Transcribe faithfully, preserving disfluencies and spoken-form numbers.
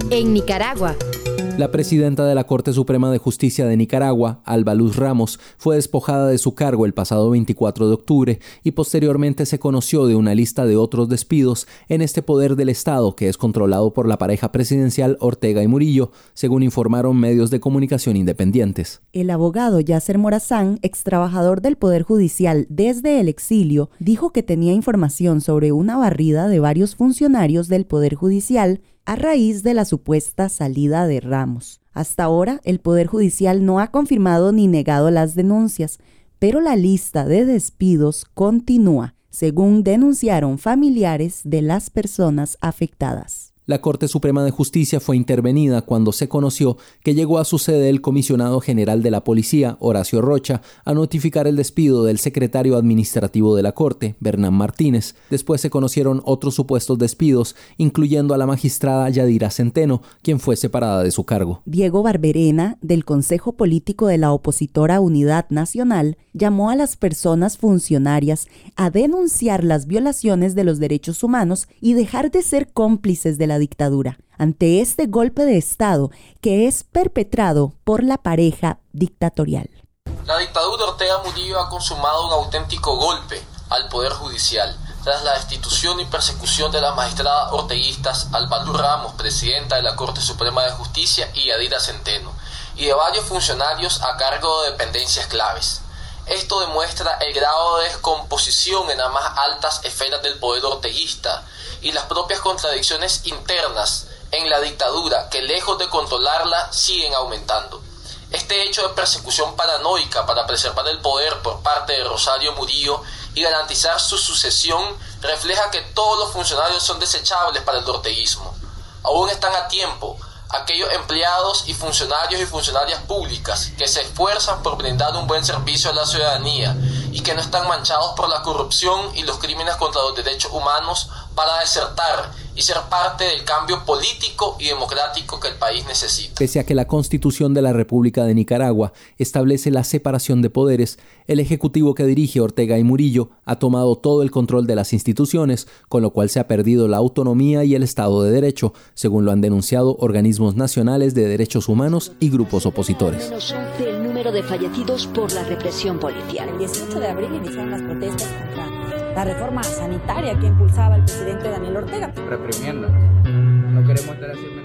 En Nicaragua. La presidenta de la Corte Suprema de Justicia de Nicaragua, Alba Luz Ramos, fue despojada de su cargo el pasado veinticuatro de octubre y posteriormente se conoció de una lista de otros despidos en este poder del Estado que es controlado por la pareja presidencial Ortega y Murillo, según informaron medios de comunicación independientes. El abogado Yasser Morazán, ex trabajador del Poder Judicial desde el exilio, dijo que tenía información sobre una barrida de varios funcionarios del Poder Judicial a raíz de la supuesta salida de Ramos. Hasta ahora, el Poder Judicial no ha confirmado ni negado las denuncias, pero la lista de despidos continúa, según denunciaron familiares de las personas afectadas. La Corte Suprema de Justicia fue intervenida cuando se conoció que llegó a su sede el comisionado general de la Policía, Horacio Rocha, a notificar el despido del secretario administrativo de la Corte, Bernán Martínez. Después se conocieron otros supuestos despidos, incluyendo a la magistrada Yadira Centeno, quien fue separada de su cargo. Diego Barberena, del Consejo Político de la opositora Unidad Nacional, llamó a las personas funcionarias a denunciar las violaciones de los derechos humanos y dejar de ser cómplices de la dictadura, ante este golpe de Estado que es perpetrado por la pareja dictatorial. La dictadura Ortega Murillo ha consumado un auténtico golpe al Poder Judicial, tras la destitución y persecución de las magistradas orteguistas Alba Luz Ramos, presidenta de la Corte Suprema de Justicia, y Yadira Centeno, y de varios funcionarios a cargo de dependencias claves. Esto demuestra el grado de descomposición en las más altas esferas del poder orteguista y las propias contradicciones internas en la dictadura que, lejos de controlarla, siguen aumentando. Este hecho de persecución paranoica para preservar el poder por parte de Rosario Murillo y garantizar su sucesión refleja que todos los funcionarios son desechables para el orteguismo. Aún están a tiempo aquellos empleados y funcionarios y funcionarias públicas que se esfuerzan por brindar un buen servicio a la ciudadanía y que no están manchados por la corrupción y los crímenes contra los derechos humanos para desertar y ser parte del cambio político y democrático que el país necesita. Pese a que la Constitución de la República de Nicaragua establece la separación de poderes, el Ejecutivo que dirige Ortega y Murillo ha tomado todo el control de las instituciones, con lo cual se ha perdido la autonomía y el Estado de Derecho, según lo han denunciado organismos nacionales de derechos humanos y grupos opositores. Menos once el número de fallecidos por la represión policial. El dieciocho de abril iniciaron las protestas contra la reforma sanitaria que impulsaba el presidente Daniel Ortega. Reprimiendo. No queremos estar haciendo